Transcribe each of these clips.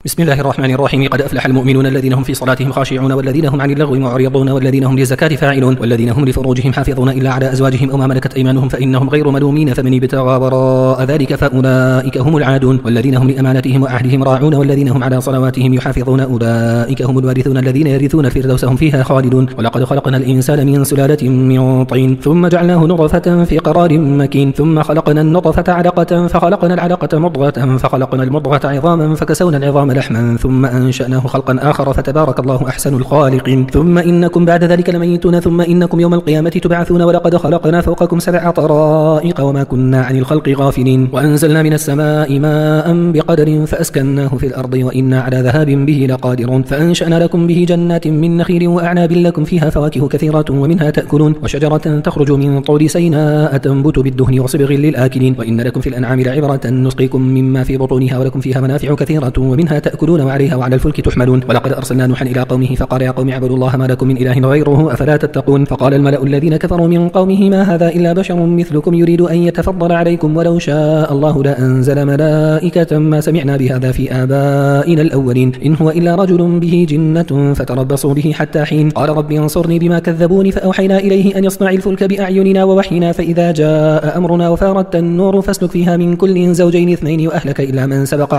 بسم الله الرحمن الرحيم. قد أفلح المؤمنون الذين هم في صلاتهم خاشعون والذين هم عن اللغو معرضون والذين هم للزكاة فاعلون والذين هم لفروجهم حافظون إلا على أزواجهم أو ما ملكت أيمانهم فإنهم غير ملومين فمن ابتغى وراء ذلك فأولئك هم العادون والذين هم لأماناتهم وعهدهم راعون والذين هم على صلواتهم يحافظون أولئك هم الوارثون الذين يرثون الفردوس هم فيها خالدون. ولقد خلقنا الإنسان من سلالة من طين ثم جعلناه نطفة في قرار مكين ثم خلقنا النطفة علقة فخلقنا العلقة مضغة فخلقنا المضغة عظاما فكسونا العظام لحما ثم أنشأناه خلقا آخر فتبارك الله أحسن الخالقين. ثم إنكم بعد ذلك لميتون ثم إنكم يوم القيامة تبعثون. ولقد خلقنا فوقكم 7 طرائق وما كنا عن الخلق غافلين وأنزلنا من السماء ماء بقدر فأسكناه في الأرض وإنا على ذهاب به لقادرون. فأنشأنا لكم به جنات من نخيل وأعناب لكم فيها فواكه كثيرة ومنها تأكلون وشجرة تخرج من طور سيناء تنبت بالدهن وصبغ للآكلين. وإن لكم في الأنعام لعبرة نسقيكم مما في بطونها ولكم فيها منافع كثيرة ومنها تأكلون وعليها وعلى الفلك تحملون. ولقد أرسلنا نوحا إلى قومه فقال يا قوم اعبدوا الله ما لكم من إله غيره أفلا تتقون. فقال الملأ الذين كفروا من قومه ما هذا إلا بشر مثلكم يريد أن يتفضل عليكم ولو شاء الله لأنزل ملائكة ما سمعنا بهذا في آبائنا الأولين إن هو إلا رجل به جنة فتربصوا به حتى حين. قال رب انصرني بما كذبوني فأوحينا إليه أن يصنع الفلك بأعيننا ووحينا فإذا جاء أمرنا وفارت النور فاسلك فيها من كل زوجين 2 وأهلك إلا من سبق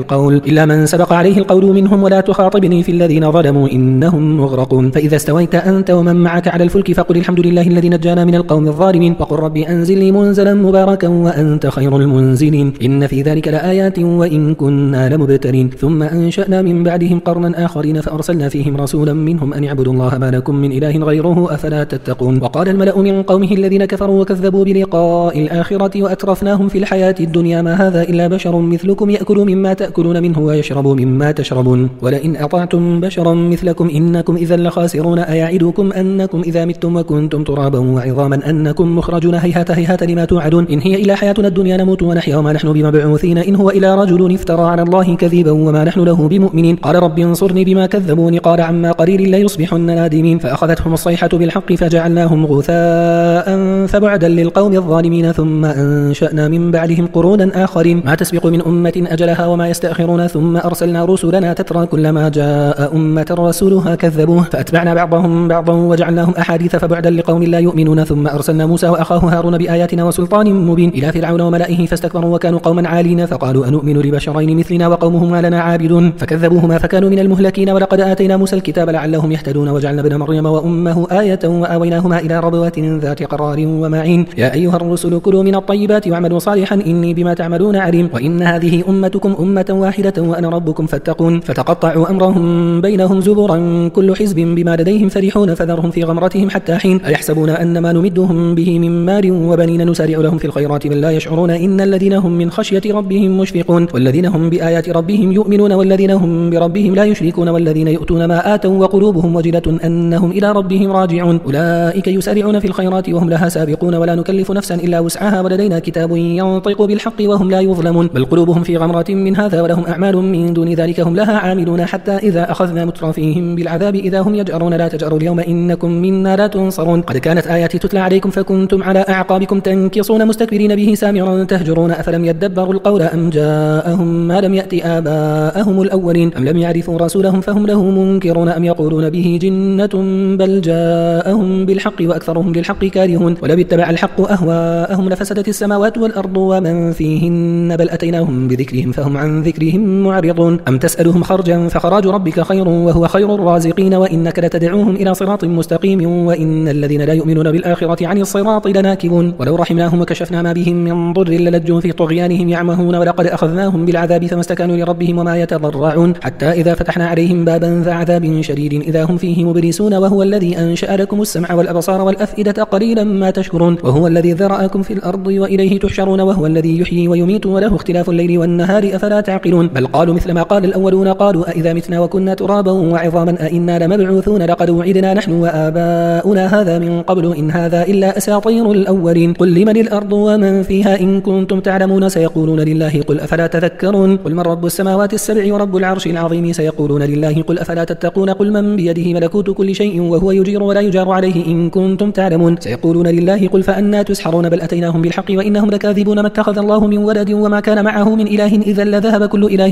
عليه القول منهم ولا تخاطبني في الذين ظلموا إنهم مغرقون. فإذا استويت أنت ومن معك على الفلك فقل الحمد لله الذي نجانا من القوم الظالمين وقل ربي أنزلني منزلا مباركا وأنت خير المنزلين إن في ذلك لآيات وإن كنا لمبتلين. ثم أنشأنا من بعدهم قرنا آخرين فأرسلنا فيهم رسولا منهم أن اعبدوا الله ما لكم من إله غيره أفلا تتقون. وقال الملأ من قومه الذين كفروا وكذبوا بلقاء الآخرة وأترفناهم في الحياة الدنيا ما هذا إلا بشر مثلكم يأكل مما تأكلون منه ويشرب مما تشربون ولئن أطعتم بشرا مثلكم إنكم إذا لخاسرون. أيعدكم أنكم إذا متم وكنتم ترابا وعظاما أنكم مخرجون هيهات هيهات لما توعدون إن هي إلا حياتنا الدنيا نموت ونحيا وما نحن بمبعوثين إن هو إلا رجل افترى على الله كذبا وما نحن له بمؤمنين. قال رب انصرني بما كذبوني قال عما قليل لا يصبحن نادمين. فأخذتهم الصيحة بالحق فجعلناهم غثاء فبعدا للقوم الظالمين. ثم أنشأنا من بعدهم قرونا آخرين ما تسبق من أمة أجلها وما يستأخرون. ثم أرسلنا رسلنا تترى كلما جاء أمة رسولها كذبوه فأتبعنا بعضهم بعضا وجعلناهم أحاديث فبعدا لقوم لا يؤمنون. ثم أرسلنا موسى وأخاه هارون بآياتنا وسلطان مبين إلى فرعون وملئه فاستكبروا وكانوا قوما عالين فقالوا أنؤمن لبشرين مثلنا وقومهما لنا عابدون فكذبوهما فكانوا من المهلكين. ولقد آتينا موسى الكتاب لعلهم يهتدون وجعلنا ابن مريم وأمه آية وآويناهما إلى ربوة ذات قرار ومعين. يا أيها الرسل كلوا من الطيبات واعملوا صالحا إني بما تعملون عليم. وإن هذه أمتكم أمة واحدة وأنا ربكم فاتقون. فتقطعوا أمرهم بينهم زبرا كل حزب بما لديهم فرحون فذرهم في غمرتهم حتى حين. أيحسبون أن ما نمدهم به من مال وبنين نسارع لهم في الخيرات بل لا يشعرون إن الذين هم من خشية ربهم مشفقون والذين هم بآيات ربهم يؤمنون والذين هم بربهم لا يشركون والذين يؤتون ما آتوا وقلوبهم وجلة أنهم إلى ربهم راجعون أولئك يسارعون في الخيرات وهم لها سابقون ولا نكلف نفسا إلا وسعها ولدينا كتاب ينطق بالحق وهم لا يظلمون بل قلوبهم في غمرة من هذا ولهم أعمال من دون ذلك هم لها عاملون حتى إذا أخذنا مترفيهم بالعذاب إذا هم يجأرون لا تجأروا اليوم إنكم منا لا تنصرون قد كانت آياتي تتلى عليكم فكنتم على أعقابكم تنكصون مستكبرين به سامرا تهجرون أفلم يدبروا القول أم جاءهم ما لم يأت آباءهم الأولين أم لم يعرفوا رسولهم فهم له منكرون أم يقولون به جنة بل جاءهم بالحق وأكثرهم للحق كارهون ولو اتبع الحق أهواءهم لفسدت السماوات والأرض ومن فيهن بل أتيناهم بذكرهم فهم عن ذكرهم معرضون أم تسألهم خرجا فخراج ربك خير وهو خير الرازقين وإنك لتدعوهم إلى صراط مستقيم وإن الذين لا يؤمنون بالآخرة عن الصراط لناكبون ولو رحمناهم وكشفنا ما بهم من ضر للجوا في طغيانهم يعمهون ولقد أخذناهم بالعذاب فما استكانوا لربهم وما يتضرعون حتى إذا فتحنا عليهم بابا ذا عذاب شديد إذا هم فيه مبلسون وهو الذي أنشأ لكم السمع والأبصار والأفئدة قليلا ما تشكرون وهو الذي ذرأكم في الأرض وإليه تحشرون وهو الذي يحيي ويميت وله اختلاف الليل والنهار أفلا تعقلون بل قالوا مثل ما قال الأولون قالوا أئذا متنا وكنا ترابا وعظاما أئنا لمبعوثون لقد وعدنا نحن وآباؤنا هذا من قبل إن هذا إلا أساطير الأولين قل لمن الأرض ومن فيها إن كنتم تعلمون سيقولون لله قل أفلا تذكرون قل من رب السماوات السبع ورب العرش العظيم سيقولون لله قل أفلا تتقون قل من بيده ملكوت كل شيء وهو يجير ولا يجار عليه إن كنتم تعلمون سيقولون لله قل فأنا تسحرون بل أتيناهم بالحق وإنهم لكاذبون ما اتخذ الله من ولد وما كان معه من إله إذا لذهب كل إله بما خلق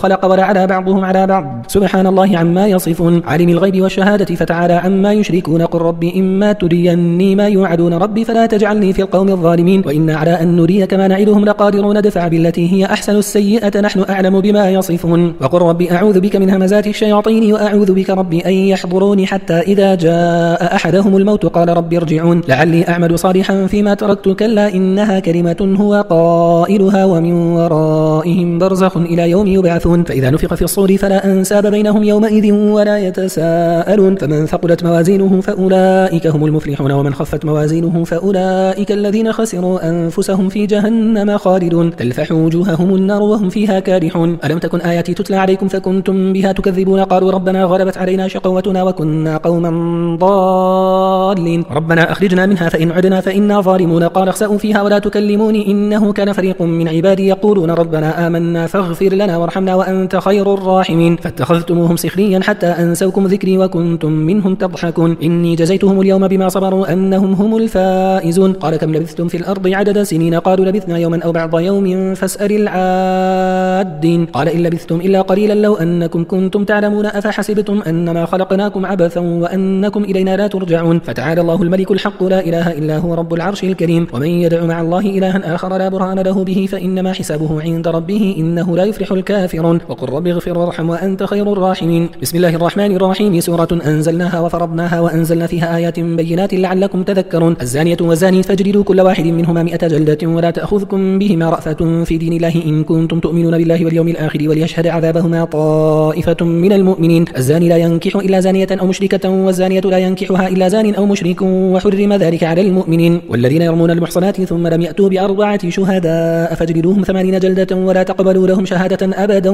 خلق ولعلى بعضهم على بعض سبحان الله عما يصفون عالم الغيب والشهادة فتعالى عما يشركون قل رب إما تريني ما يوعدون ربي فلا تجعلني في القوم الظالمين وإنا على أن نريك ما نعدهم لقادرون دفع بالتي هي أحسن السيئة نحن أعلم بما يصفون وقل رب أعوذ بك من همزات الشياطين وأعوذ بك رب أن يحضروني حتى إذا جاء أحدهم الموت قال رب ارجعون لعلي أعمل صالحا فيما تركت كلا إنها كلمة هو قائلها ومن ورائهم برزخ إلى يوم يبعثون فإذا نفخ في الصور فلا أنساب بينهم يومئذ ولا يتساءلون فمن ثقلت موازينه فأولئك هم المفلحون ومن خفت موازينه فأولئك الذين خسروا أنفسهم في جهنم خالدون تلفح وجوههم النار وهم فيها كارحون ألم تكن آياتي تتلى عليكم فكنتم بها تكذبون قالوا ربنا غلبت علينا شقوتنا وكنا قوما ضالين ربنا أخرجنا منها فإن عدنا فإنا ظالمون قال اخسأوا فيها ولا تكلموني إنه كان فريق من عبادي يقولون ربنا آمنا فاغفر لنا وارحمنا وأنت خير الراحمين فاتخذتموهم سخريا حتى أنسوكم ذكري وكنتم منهم تضحكون إني جزيتهم اليوم بما صبروا أنهم هم الفائزون قال كم لبثتم في الأرض عدد سنين قالوا لبثنا يوما أو بعض يوم فاسأل العادين قال إن لبثتم إلا قليلا لو أنكم كنتم تعلمون أفحسبتم أنما خلقناكم عبثا وأنكم إلينا لا ترجعون فتعالى الله الملك الحق لا إله إلا هو رب العرش الكريم ومن يدع مع الله إلها آخر لا برهان له به فإنما حسابه عند ربه إنه لا يفلح الكافرون وقل رب اغفر وارحم وأنت خير الراحمين بسم الله الرحمن الرحيم سورة أنزلناها وفرضناها وأنزلنا فيها آيات بينات لعلكم تذكرون الزانية والزاني فاجلدوا كل واحد منهما 100 جلدة ولا تأخذكم بهما رأفة في دين الله إن كنتم تؤمنون بالله واليوم الآخر وليشهد عذابهما طائفة من المؤمنين الزاني لا ينكح إلا زانية أو مشركة والزانية لا ينكحها إلا زان أو مشرك وحرم ذلك على المؤمنين والذين يرمون المحصنات ثم لم يأتوا ب4 شهداء فاجلدوهم 80 جلدة ولا تقبلوا لهم شهادة أبدا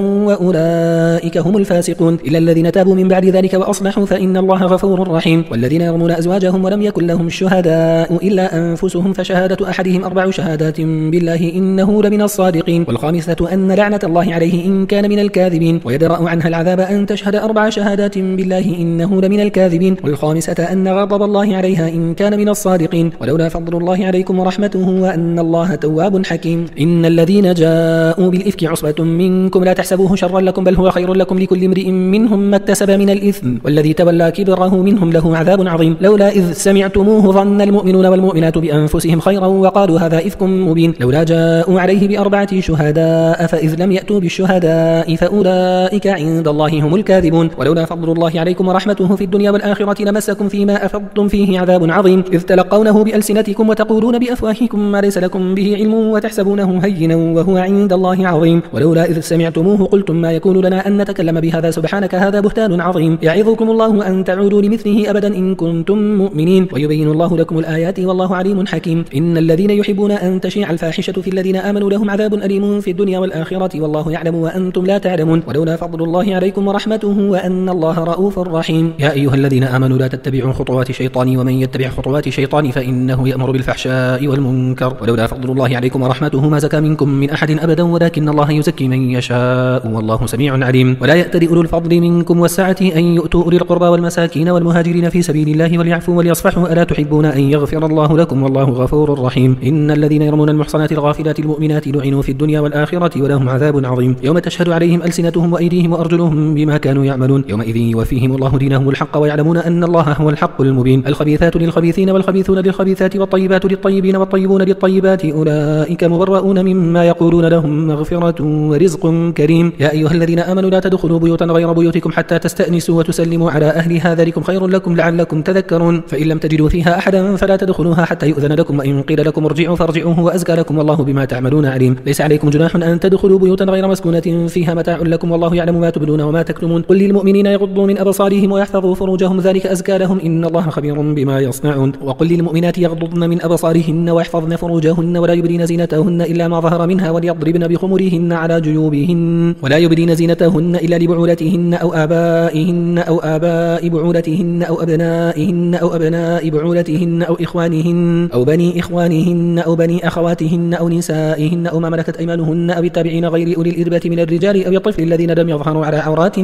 وأولئك هم الفاسقون إلا الذين تابوا من بعد ذلك وأصلحوا فإن الله غفور رحيم والذين يرمون أزواجهم ولم يكن لهم الشهداء إلا أنفسهم فشهادة أحدهم 4 شهادات بالله إنه لمن الصادقين والخامسة أن لعنة الله عليه إن كان من الكاذبين ويدرأ عنها العذاب أن تشهد 4 شهادات بالله إنه لمن الكاذبين والخامسة أن غضب الله عليها إن كان من الصادقين ولولا فضل الله عليكم ورحمته وأن الله تواب حكيم إن الذين جاءوا بالإفك عصبة منكم لا تحسبوه شرا لكم بل هو خير لكم لكل امرئ منهم ما اكتسب من الإثم والذي تولى كبره منهم له عذاب عظيم لولا إذ سمعتموه ظن المؤمنون والمؤمنات بأنفسهم خيرا وقالوا هذا إفك مبين لولا جاءوا عليه ب4 شهداء فإذ لم يأتوا بالشهداء فأولئك عند الله هم الكاذبون ولولا فضل الله عليكم ورحمته في الدنيا والآخرة لمسكم فيما أفضتم فيه عذاب عظيم إذ تلقونه بألسنتكم وتقولون بأفواهكم ما ليس لكم به علم وتحسبونه هينا وهو عند الله عظيم ولولا إذ سمعتموه قلتم ما يكون لنا أن نتكلم بهذا سبحانك هذا بهتان عظيم يعظكم الله أن تعودوا لمثله أبدا إن كنتم مؤمنين ويبين الله لكم الآيات والله عليم حكيم إن الذين يحبون أن تشيع الفاحشة في الذين آمنوا لهم عذاب أليم في الدنيا والآخرة والله يعلم وأنتم لا تعلمون ولولا فضل الله عليكم ورحمته وأن الله رؤوف رحيم يا أيها الذين آمنوا لا تتبعوا خطوات الشيطان ومن يتبع خطوات الشيطان فإنه يأمر بالفحشاء والمنكر ولولا فضل الله عليكم ورحمته ما زكى منكم من أحد أبدا ولكن الله يزكي من يشاء والله سميع عليم ولا يأتل أولو الفضل منكم والسعة أن يؤتوا أولي القربى والمساكين والمهاجرين في سبيل الله وليعفوا وليصفحوا ألا تحبون أن يغفر الله لكم والله غفور رحيم إن الذين يرمون المحصنات الغافلات المؤمنات لعنوا في الدنيا والآخرة ولهم عذاب عظيم يوم تشهد عليهم ألسنتهم وأيديهم وأرجلهم بما كانوا يعملون يومئذ يوفيهم الله دينهم الحق ويعلمون أن الله هو الحق المبين الخبيثات للخبيثين والخبيثون للخبيثات والطيبات للطيبين والطيبون للطيبات أولئك مبرؤون مما يقولون لهم مغفرة ورزق كريم يا أيها الذين آمنوا لا تدخلوا بيوتا غير بيوتكم حتى تستأنسوا وتسلموا على أهلها ذلكم خير لكم لعلكم تذكرون فإن لم تجدوا فيها أحدا فلا تدخلوها حتى يؤذن لكم وإن قيل لكم ارجعوا فارجعوا وأزكى لكم والله بما تعملون عليم ليس عليكم جناح أن تدخلوا بيوتا غير مسكونة فيها متاع لكم والله يعلم ما تبدون وما تكتمون قل للمؤمنين يغضوا من أبصارهم ويحفظوا فروجهم ذلك أزكى لهم إن الله خبير بما يصنعون وقل للمؤمنات يغضضن من أبصارهن ويحفظن فروجهن ولا يبدين زينتهن إلا ما ظهر منها وليضربن بخمرهن على جيوبهن ولا يبدين زينتهن إلا لبعولتهن أو آبائهن أو آباء بعولتهن أو أبنائهن أو أبناء بعولتهن أو إخوانهن أو بني إخوانهن أو بني أخواتهن أو نسائهن أو ما ملكت أيمانهن أو التابعين غير أولي الإربة من الرجال أو الطفل الذين لم يظهروا على عورات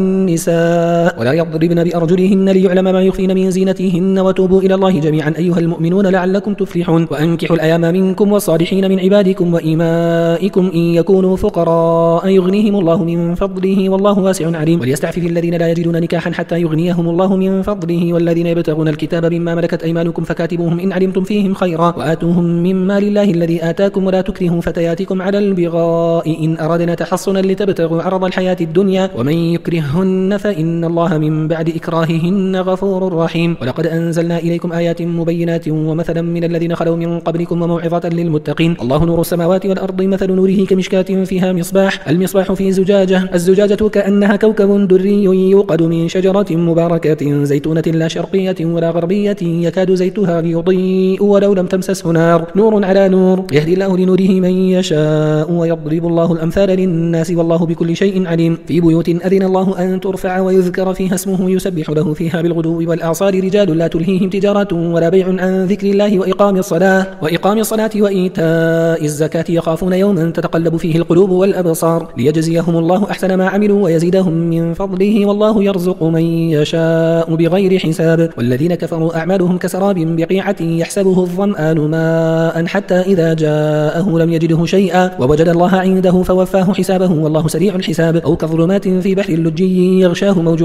النساء ولا يضربن بأرجلهن ليعلم ما يخفين من زينتهن وتوبوا إلى الله جميعا أيها المؤمنون لعلكم تفلحون وأنكحوا الأيام منكم والصالحين من عبادكم وإمائكم إن يكونوا فقراء يغنيهم الله من فضله والله واسع عليم. وليستعفف الذين لا يجدون نكاحا حتى يغنيهم الله من فضله والذين يبتغون الكتاب مما ملكت أيمانكم فكاتبوهم إن علمتم فيهم خيرا وآتوهم مما لله الذي آتاكم ولا تكرهوا فتياتكم على البغاء إن أردنا تحصنا لتبتغوا عرض الحياة الدنيا ومن يكرههن فإن الله من بعد إكراههن غفور رحيم. ولقد أنزلنا إليكم آيات مبينات ومثلا من الذين خلوا من قبلكم وموعظة للمتقين. الله نور السماوات والأرض مثل نوره كمشكاة فيها مصباح المصباح في زجاجة الزجاجة كأنها كوكب دري يوقد من شجرة مباركة زيتونة لا شرقية ولا غربية يكاد زيتها يضيء ولو لم تمسسه نار نور على نور يهدي الله لنوره من يشاء ويضرب الله الأمثال للناس والله بكل شيء عليم. في بيوت أذن الله أن ترفع ويذكر فيها اسمه يسبح له فيها بالغدو والأعصار رجال لا تلهيهم تجارة ولا بيع عن ذكر الله وإقام الصلاة وإيتاء الزكاة يخافون يوما تتقلب فيه القلوب والأبصار ليجزيهم الله أحسن ما عملوا ويزيدهم من فضله والله يرزق من يشاء بغير حساب. والذين كفروا أعمالهم كسراب بقيعة يحسبه الظمآن ماء حتى إذا جاءه لم يجده شيئا ووجد الله عنده فوفاه حسابه والله سريع الحساب. أو كظلمات في بحر اللجي يغشاه موج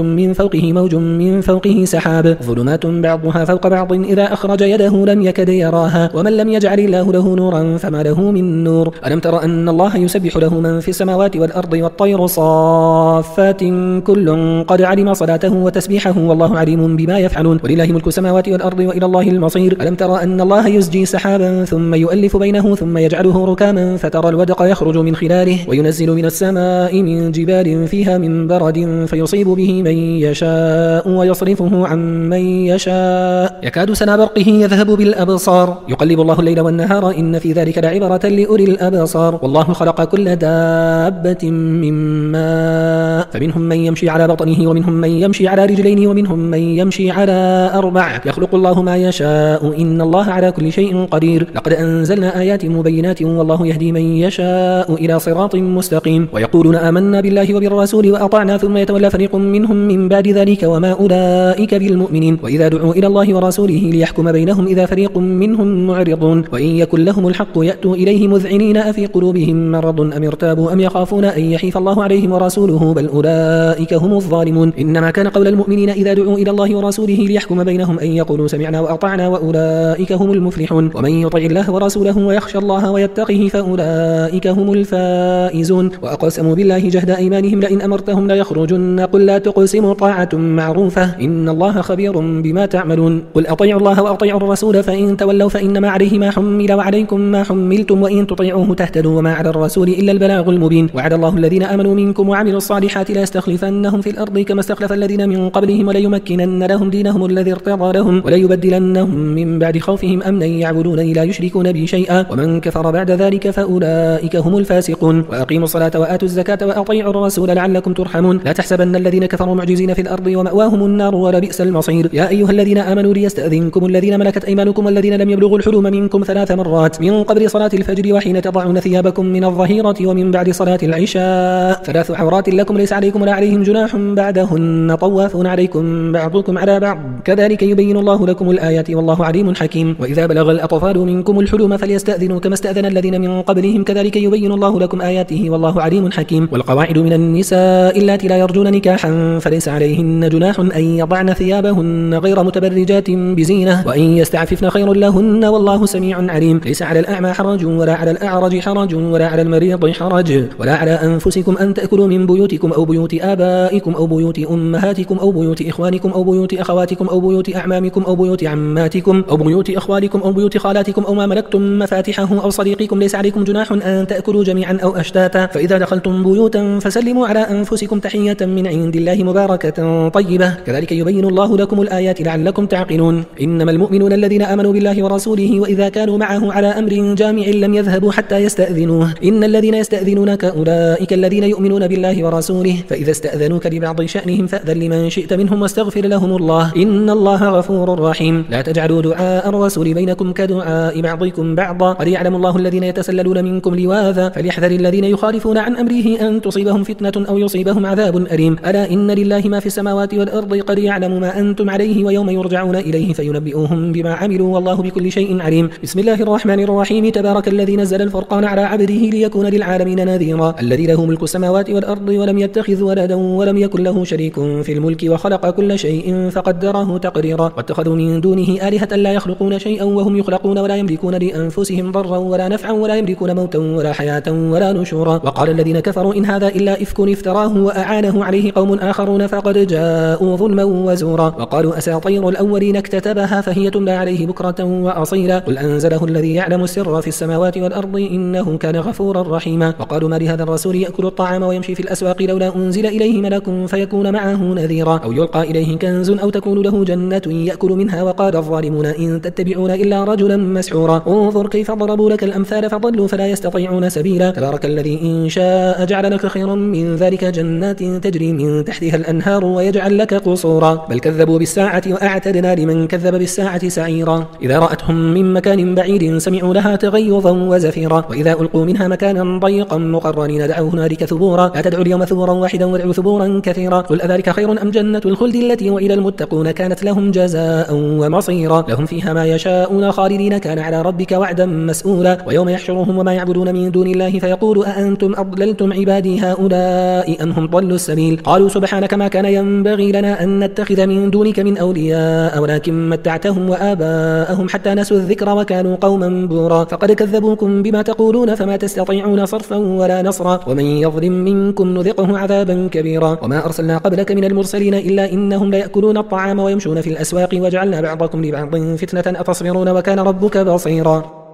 من فوقه سحاب ظلمات بعضها فوق بعض إذا أخرج يده لم يكد يراها ومن لم يجعل الله له نورا فما له من نور. ألم تر أن الله يسبح له من في السماوات والأرض والطير صافات كل قد علم صلاته وتسبيحه والله عليم بما يفعلون. ولله ملك السماوات والأرض وإلى الله المصير. ألم تر أن الله يزجي سحابا ثم يؤلف بينه ثم يجعله ركاما فترى الودق يخرج من خلاله وينزل من السماء من جبال فيها من برد فيصيب به من يشاء ويصرفه عن من يشاء يكاد سنا برقه يذهب بالأبصار يقلب الله الليل والنهار إن في ذلك لعبرة لأولي الأبصار. والله خلق كل دابة من ماء فمنهم من يمشي على بطنه ومنهم من يمشي على رجلين ومنهم من يمشي على أربع يخلق الله ما يشاء إن الله على كل شيء قدير. لقد أنزلنا آيات مبينات والله يهدي من يشاء إلى صراط مستقيم. ويقولون آمنا بالله وبالرسول وأطعنا ثم يتولى فريق منهم من بعد ذلك وما أولئك بالمؤمنين. وإذا دعوا إلى الله ورسوله ليحكم بينهم إذا فريق منهم معرضون وإن يكن لهم الحق يأتوا إليه مذعنين أفي قلوبهم مرض أم ارتابوا أم يخافون أن يحيف الله عليهم ورسوله بل أولئك هم الظالمون. إنما كان قول المؤمنين إذا دعوا إلى الله ورسوله ليحكم بينهم أن يقولوا سمعنا وأطعنا وأولئك هم المفلحون. ومن يطع الله ورسوله ويخشى الله ويتقه فأولئك هم الفائزون. وأقسموا بالله جهد أيمانهم لئن أمرتهم لا يخرجن قل لا تقسموا طاعة معروفة إن الله خبير بما تعملون. قل أطيعوا الله وأطيعوا الرسول فإن تولوا فإنما عليه ما حمل وعليكم ما حملتم وإن تطيعوه تهتدوا وما على الرسول إلا البلاغ المبين. وعد الله الذين آمنوا منكم وعملوا الصالحات ليستخلفنهم في الأرض كما استخلف الذين من قبلهم وليمكنن لهم دينهم الذي ارتضى لهم وليبدلنهم من بعد خوفهم أمنا يعبدونني لا يشركون بي شيئا ومن كفر بعد ذلك فأولئك هم الفاسقون. وأقيموا الصلاة وآتوا الزكاة وأطيعوا الرسول لعلكم ترحمون. لا تحسبن الذين كفروا معجزين في الأرض ومأواهم النار ولبئس المصير. يا أيها الذين آمنوا ليستأذنكم الذين ملكت أيمانكم والذين لم يبلغوا الحلم منكم 3 مرات من قبل صلاة الفجر وحين تضعون ثيابكم من الظهيرة ومن بعد صلاة العشاء 3 عورات لكم ليس عليكم ولا عليهم جناح بعدهن طوافون عليكم بعضكم على بعض كذلك يبين الله لكم الآيات والله عليم حكيم. وإذا بلغ الأطفال منكم الحلم فليستأذنوا كما استأذن الذين من قبلهم كذلك يبين الله لكم آياته والله عليم حكيم. والقواعد من النساء اللاتي لا يرجون نكاحا فليس عليهن جناح أن يضعن ثيابهن غير متبرجات بزينة وإن يستعففن خير لهن والله سميع عليم. ليس على الأعمى حرج ولا على الأعرج حرج ولا على المريض حرج ولا على أنفسكم أن تأكلوا من بيوتكم أو بيوت آبائكم أو بيوت أمهاتكم أو بيوت إخوانكم أو بيوت أخواتكم أو بيوت أعمامكم أو بيوت عماتكم أو بيوت أخوالكم أو بيوت خالاتكم أو ما ملكتم مفاتحه أو صديقكم ليس عليكم جناح أن تأكلوا جميعا أو أشتاتا. فإذا دخلتم بيوتا فسلموا على أنفسكم تحية من عند الله مباركة طيبة كذلك يبين الله لكم الآيات لعلكم تعقلون. إنما المؤمنون الذين آمنوا بالله ورسوله وإذا كانوا معه على أمر جامع لم يذهبوا حتى يستأذنوه إن الذين يستأذنونك أولئك الذين يؤمنون بالله ورسوله فإذا استأذنوك لبعض شأنهم فأذن لمن شئت منهم واستغفر لهم الله إن الله غفور رحيم. لا تجعلوا دعاء الرسول بينكم كدعاء بعضكم بعضا قد يعلم الله الذين يتسللون منكم لواذا فليحذر الذين يخالفون عن أمره أن تصيبهم فتنة أو يصيبهم عذاب أليم. ألا إن لله ما في السماوات والأرض قد يعلم ما أنتم عليه ويوم يرجعون إليه فينبئوهم بما عملوا والله بكل شيء عليم. بسم الله الرحمن الرحيم. تبارك الذي نزل الفرقان على عبده ليكون للعالمين نذيرا الذي له ملك السماوات والأرض ولم يتخذ ولدا ولم يكن له شريك في الملك وخلق كل شيء فقدره تقديرا واتخذوا من دونه آلهة لا يخلقون شيئا وهم يخلقون ولا يملكون لأنفسهم ضرا ولا نفعا ولا يملكون موتا ولا حياة ولا نشورا. وقال الذين كفروا إن هذا إلا إفك افتراه وأعانه عليه قوم آخرون فقد جاءوا ظلما وزورا. وقالوا أساطير الأولين اكتتبها فهي تملى عليه بكرة وأصيلا قل أنزله الذي يعلم السر في السماوات والأرض إنه كان غفورا رحيما. وقالوا ما لهذا الرسول يأكل الطعام ويمشي في الأسواق لولا أنزل إليه ملك فيكون معه نذيرا أو يلقى إليه كنز أو تكون له جنة يأكل منها. وقال الظالمون إن تتبعون إلا رجلا مسحورا انظر كيف ضربوا لك الأمثال فضلوا فلا يستطيعون سبيلا. تبارك الذي إن شاء جعل لك خيرا من ذلك جنات تجري من تحتها الأنهار ويجعل لك قصورا بل كذبوا بالساعة وأعتدنا لمن كذب بالساعة سعيرا. إذا رأتهم من مكان بعيد سمعوا لها تغيظا وزفيرا وإذا ألقوا منها مكانا ضيقا مقرنين دعوا هنالك ثبورا لا تدعوا اليوم ثبورا واحدا وادعوا ثبورا كثيرا. قل أذلك خير أم جنة الخلد التي وإلى المتقون كانت لهم جزاء ومصيرا لهم فيها ما يشاءون خالدين كان على ربك وعدا مسؤولا. ويوم يحشرهم وما يعبدون من دون الله فيقول أأنتم أضللتم عبادي هؤلاء أم هم ضلوا السبيل قالوا سبحانك ما كان ينبغي لنا أن نتخذ من دونك من أولياء ولكن متعتهم وآباءهم حتى نسوا الذكر وكانوا قوما بورا. فقد كذبوكم بما تقولون فما تستطيعون صرفا ولا نصرا ومن يظلم منكم نذقه عذابا كبيرا. وما أرسلنا قبلك من المرسلين إلا إنهم ليأكلون الطعام ويمشون في الأسواق وجعلنا بعضكم لبعض فتنة أتصبرون وكان ربك بصيرا.